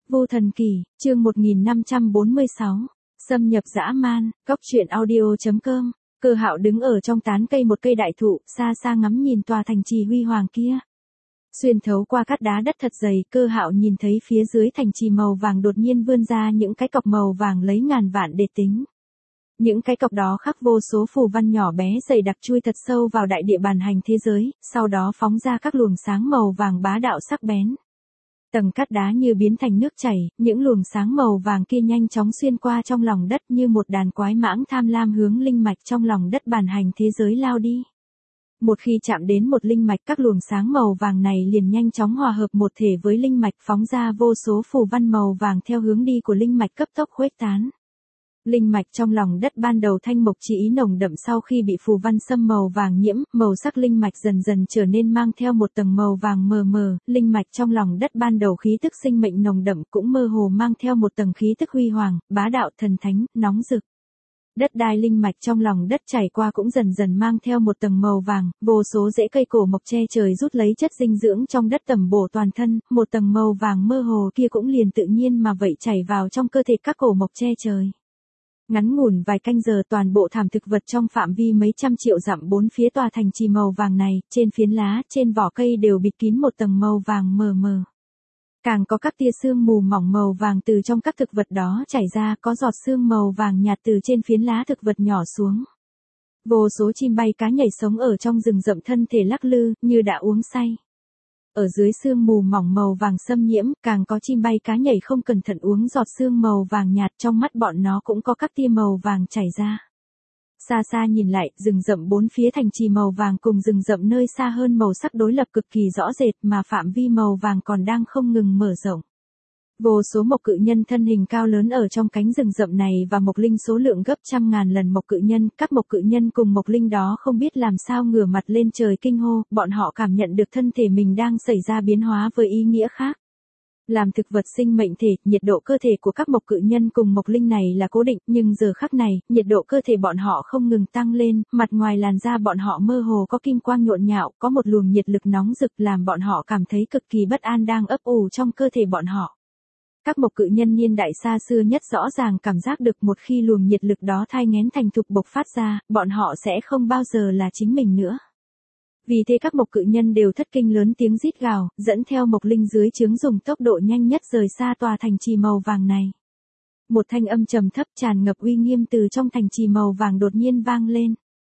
Vô Thần Kỳ, chương 1546. Xâm nhập dã man, góc truyện audio.com. Cơ Hạo đứng ở trong tán cây một cây đại thụ, xa xa ngắm nhìn tòa thành trì huy hoàng kia. Xuyên thấu qua cát đá đất thật dày, Cơ Hạo nhìn thấy phía dưới thành trì màu vàng đột nhiên vươn ra những cái cọc màu vàng lấy ngàn vạn để tính. Những cái cọc đó khắc vô số phù văn nhỏ bé dày đặc chui thật sâu vào đại địa bàn hành thế giới, sau đó phóng ra các luồng sáng màu vàng bá đạo sắc bén. Tầng cát đá như biến thành nước chảy, những luồng sáng màu vàng kia nhanh chóng xuyên qua trong lòng đất như một đàn quái mãng tham lam hướng linh mạch trong lòng đất bàn hành thế giới lao đi. Một khi chạm đến một linh mạch, các luồng sáng màu vàng này liền nhanh chóng hòa hợp một thể với linh mạch, phóng ra vô số phù văn màu vàng theo hướng đi của linh mạch cấp tốc khuếch tán. Linh mạch trong lòng đất ban đầu thanh mộc chi ý nồng đậm, sau khi bị phù văn xâm màu vàng nhiễm, màu sắc linh mạch dần dần trở nên mang theo một tầng màu vàng mờ mờ, linh mạch trong lòng đất ban đầu khí tức sinh mệnh nồng đậm cũng mơ hồ mang theo một tầng khí tức huy hoàng, bá đạo thần thánh, nóng rực. Đất đai linh mạch trong lòng đất chảy qua cũng dần dần mang theo một tầng màu vàng, vô số rễ cây cổ mộc che trời rút lấy chất dinh dưỡng trong đất tẩm bổ toàn thân, một tầng màu vàng mơ hồ kia cũng liền tự nhiên mà vậy chảy vào trong cơ thể các cổ mộc che trời. Ngắn ngủn vài canh giờ, toàn bộ thảm thực vật trong phạm vi mấy trăm triệu dặm bốn phía tòa thành trì màu vàng này, trên phiến lá, trên vỏ cây đều bịt kín một tầng màu vàng mờ mờ. Càng có các tia sương mù mỏng màu vàng từ trong các thực vật đó chảy ra, có giọt sương màu vàng nhạt từ trên phiến lá thực vật nhỏ xuống. Vô số chim bay cá nhảy sống ở trong rừng rậm thân thể lắc lư, như đã uống say. Ở dưới sương mù mỏng màu vàng xâm nhiễm, càng có chim bay cá nhảy không cẩn thận uống giọt sương màu vàng nhạt, trong mắt bọn nó cũng có các tia màu vàng chảy ra. Xa xa nhìn lại, rừng rậm bốn phía thành trì màu vàng cùng rừng rậm nơi xa hơn màu sắc đối lập cực kỳ rõ rệt, mà phạm vi màu vàng còn đang không ngừng mở rộng. Vô số mộc cự nhân thân hình cao lớn ở trong cánh rừng rậm này và mộc linh số lượng gấp trăm ngàn lần mộc cự nhân, các mộc cự nhân cùng mộc linh đó không biết làm sao ngửa mặt lên trời kinh hô, bọn họ cảm nhận được thân thể mình đang xảy ra biến hóa với ý nghĩa khác. Làm thực vật sinh mệnh thể, nhiệt độ cơ thể của các mộc cự nhân cùng mộc linh này là cố định, nhưng giờ khắc này, nhiệt độ cơ thể bọn họ không ngừng tăng lên, mặt ngoài làn da bọn họ mơ hồ có kim quang nhộn nhạo, có một luồng nhiệt lực nóng rực làm bọn họ cảm thấy cực kỳ bất an đang ấp ủ trong cơ thể bọn họ. Các mộc cự nhân niên đại xa xưa nhất rõ ràng cảm giác được một khi luồng nhiệt lực đó thai nghén thành thục bộc phát ra, bọn họ sẽ không bao giờ là chính mình nữa. Vì thế các mộc cự nhân đều thất kinh lớn tiếng rít gào, dẫn theo mộc linh dưới trướng dùng tốc độ nhanh nhất rời xa tòa thành trì màu vàng này. Một thanh âm trầm thấp tràn ngập uy nghiêm từ trong thành trì màu vàng đột nhiên vang lên.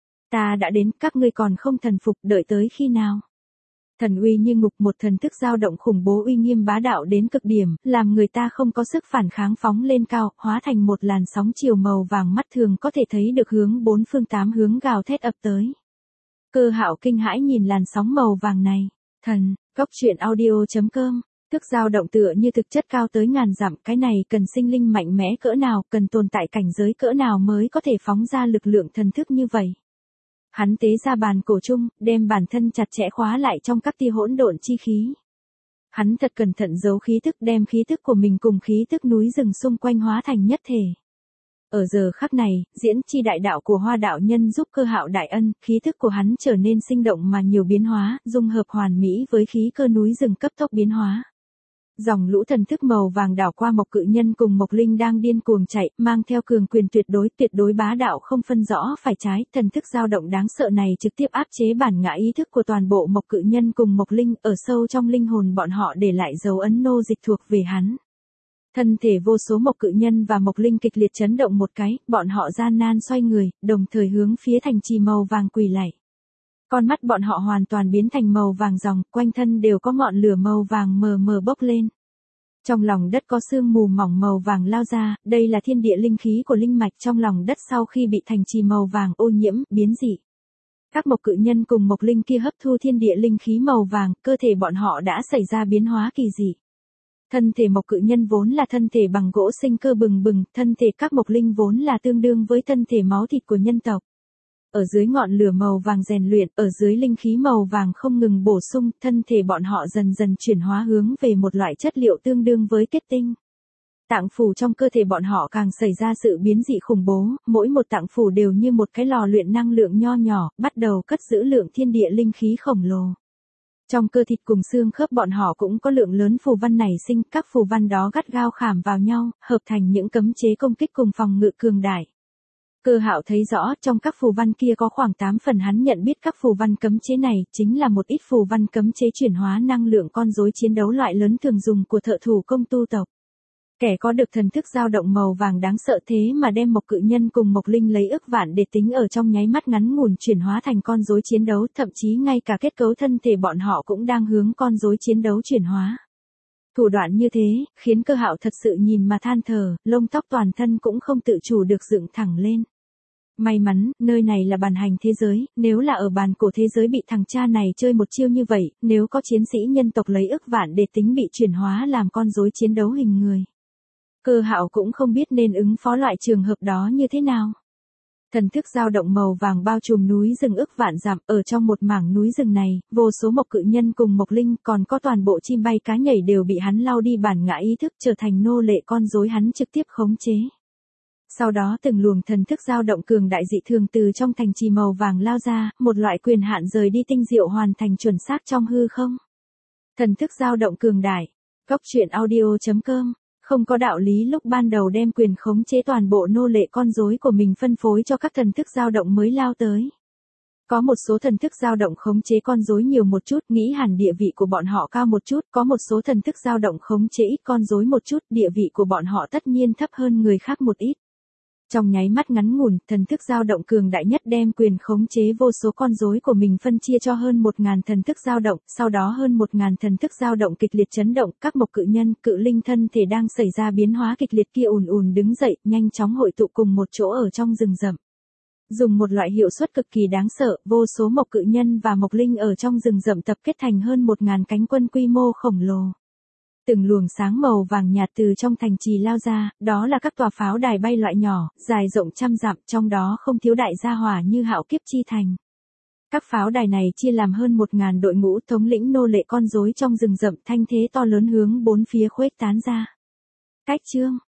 Ta đã đến, các ngươi còn không thần phục, đợi tới khi nào? Thần uy như ngục, một thần thức dao động khủng bố uy nghiêm bá đạo đến cực điểm, làm người ta không có sức phản kháng phóng lên cao, hóa thành một làn sóng chiều màu vàng mắt thường có thể thấy được hướng bốn phương tám hướng gào thét ập tới. Cơ Hạo kinh hãi nhìn làn sóng màu vàng này. Thần, góc truyện audio.com. Thức dao động tựa như thực chất cao tới ngàn dặm, cái này cần sinh linh mạnh mẽ cỡ nào, cần tồn tại cảnh giới cỡ nào mới có thể phóng ra lực lượng thần thức như vậy. Hắn tế ra bàn cổ chung, đem bản thân chặt chẽ khóa lại trong các tia hỗn độn chi khí. Hắn thật cẩn thận giấu khí thức, đem khí thức của mình cùng khí thức núi rừng xung quanh hóa thành nhất thể. Ở giờ khắc này, diễn chi đại đạo của Hoa đạo nhân giúp Cơ Hạo đại ân, khí thức của hắn trở nên sinh động mà nhiều biến hóa, dung hợp hoàn mỹ với khí cơ núi rừng cấp tốc biến hóa. Dòng lũ thần thức màu vàng đảo qua mộc cự nhân cùng mộc linh đang điên cuồng chạy, mang theo cường quyền tuyệt đối bá đạo không phân rõ phải trái, thần thức dao động đáng sợ này trực tiếp áp chế bản ngã ý thức của toàn bộ mộc cự nhân cùng mộc linh, ở sâu trong linh hồn bọn họ để lại dấu ấn nô dịch thuộc về hắn. Thân thể vô số mộc cự nhân và mộc linh kịch liệt chấn động một cái, bọn họ gian nan xoay người, đồng thời hướng phía thành trì màu vàng quỳ lạy. Con mắt bọn họ hoàn toàn biến thành màu vàng ròng, quanh thân đều có ngọn lửa màu vàng mờ mờ bốc lên. Trong lòng đất có sương mù mỏng màu vàng lao ra, đây là thiên địa linh khí của linh mạch trong lòng đất sau khi bị thành trì màu vàng ô nhiễm, biến dị. Các mộc cự nhân cùng mộc linh kia hấp thu thiên địa linh khí màu vàng, cơ thể bọn họ đã xảy ra biến hóa kỳ dị. Thân thể mộc cự nhân vốn là thân thể bằng gỗ sinh cơ bừng bừng, thân thể các mộc linh vốn là tương đương với thân thể máu thịt của nhân tộc. Ở dưới ngọn lửa màu vàng rèn luyện, ở dưới linh khí màu vàng không ngừng bổ sung, thân thể bọn họ dần dần chuyển hóa hướng về một loại chất liệu tương đương với kết tinh. Tạng phủ trong cơ thể bọn họ càng xảy ra sự biến dị khủng bố, mỗi một tạng phủ đều như một cái lò luyện năng lượng nho nhỏ, bắt đầu cất giữ lượng thiên địa linh khí khổng lồ. Trong cơ thịt cùng xương khớp bọn họ cũng có lượng lớn phù văn nảy sinh, các phù văn đó gắt gao khảm vào nhau, hợp thành những cấm chế công kích cùng phòng ngự cường đại. Cơ Hạo thấy rõ, trong các phù văn kia có khoảng 8 phần hắn nhận biết các phù văn cấm chế này chính là một ít phù văn cấm chế chuyển hóa năng lượng con rối chiến đấu loại lớn thường dùng của thợ thủ công tu tộc. Kẻ có được thần thức dao động màu vàng đáng sợ thế mà đem Mộc Cự Nhân cùng Mộc Linh lấy ức vạn để tính ở trong nháy mắt ngắn ngủn chuyển hóa thành con rối chiến đấu, thậm chí ngay cả kết cấu thân thể bọn họ cũng đang hướng con rối chiến đấu chuyển hóa. Thủ đoạn như thế, khiến Cơ Hạo thật sự nhìn mà than thở, lông tóc toàn thân cũng không tự chủ được dựng thẳng lên. May mắn, nơi này là bàn hành thế giới, nếu là ở bàn cổ thế giới bị thằng cha này chơi một chiêu như vậy, nếu có chiến sĩ nhân tộc lấy ức vạn để tính bị chuyển hóa làm con rối chiến đấu hình người. Cơ Hạo cũng không biết nên ứng phó loại trường hợp đó như thế nào. Thần thức dao động màu vàng bao trùm núi rừng ức vạn dặm, ở trong một mảng núi rừng này, vô số Mộc Cự Nhân cùng Mộc Linh còn có toàn bộ chim bay cá nhảy đều bị hắn lau đi bản ngã ý thức trở thành nô lệ con rối hắn trực tiếp khống chế. Sau đó từng luồng thần thức dao động cường đại dị thường từ trong thành trì màu vàng lao ra, một loại quyền hạn rời đi tinh diệu hoàn thành chuẩn xác trong hư không. Thần thức dao động cường đại. Góc truyện audio.com Không có đạo lý lúc ban đầu đem quyền khống chế toàn bộ nô lệ con rối của mình phân phối cho các thần thức dao động mới lao tới. Có một số thần thức dao động khống chế con rối nhiều một chút, nghĩ hẳn địa vị của bọn họ cao một chút, có một số thần thức dao động khống chế ít con rối một chút, địa vị của bọn họ tất nhiên thấp hơn người khác một ít. Trong nháy mắt ngắn ngủn, thần thức dao động cường đại nhất đem quyền khống chế vô số con rối của mình phân chia cho hơn 1000 thần thức dao động, sau đó hơn 1000 thần thức dao động kịch liệt chấn động, các Mộc Cự Nhân, Cự Linh thân thể đang xảy ra biến hóa kịch liệt kia ùn ùn đứng dậy, nhanh chóng hội tụ cùng một chỗ ở trong rừng rậm. Dùng một loại hiệu suất cực kỳ đáng sợ, vô số Mộc Cự Nhân và Mộc Linh ở trong rừng rậm tập kết thành hơn 1000 cánh quân quy mô khổng lồ. Từng luồng sáng màu vàng nhạt từ trong thành trì lao ra, đó là các tòa pháo đài bay loại nhỏ, dài rộng trăm dặm, trong đó không thiếu đại gia hỏa như Hạo Kiếp Chi Thành. Các pháo đài này chia làm hơn 1000 đội ngũ thống lĩnh nô lệ con rối trong rừng rậm, thanh thế to lớn hướng bốn phía khuếch tán ra. Cách chương